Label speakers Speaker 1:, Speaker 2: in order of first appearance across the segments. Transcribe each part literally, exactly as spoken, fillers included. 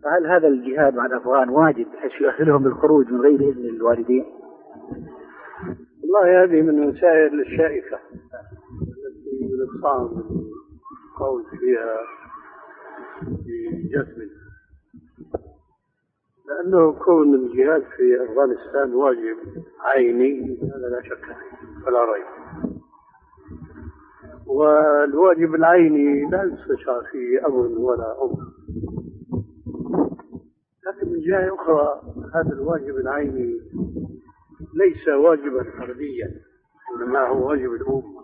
Speaker 1: فهل هذا الجهاد مع الأفغان واجب بحيث يؤهلهم للخروج من غير إذن الوالدين؟
Speaker 2: والله هذه من وسائل الشائكة التي يصعب القول فيها بجزم، لأنه كون الجهاد في أفغانستان واجب عيني هذا لا شك فيه ولا ريب، والواجب العيني لا يستشار فيه أب ولا أم. لكن من جهة أخرى هذا الواجب العيني ليس واجبا فرديا، إنما هو واجب الأمة،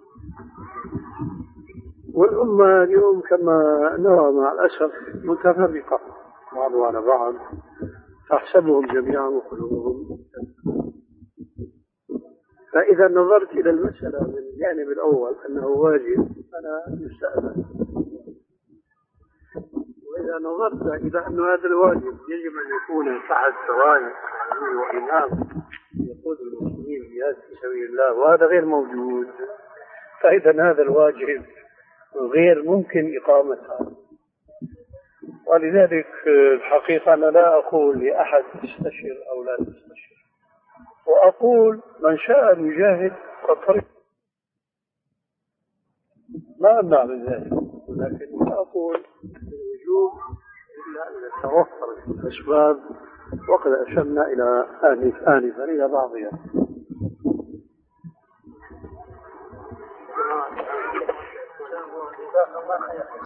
Speaker 2: والأمة اليوم كما نرى مع الأسف متفرقة بعضها على بعض، تحسبهم جميعا وقلوبهم. فإذا نظرت إلى المسألة من الجانب الأول أنه واجب فلا يستأذن، وإذا نظرت إلى أن هذا الواجب يجب أن يكون تحت سرايا وإمام يقود المسلمين جهاد في سبيل الله، وهذا غير موجود، فإذا هذا الواجب غير ممكن إقامتها. ولذلك الحقيقة أنا لا أقول لأحد استشر أو لا تستشر، وأقول من شاء أن يجاهد فطريق، ما أمنع من ذلك، لكن لا أقول بالوجوب إلا أن تتوفر الأسباب، وقد أشرنا إلى آنفا إلى بعضها.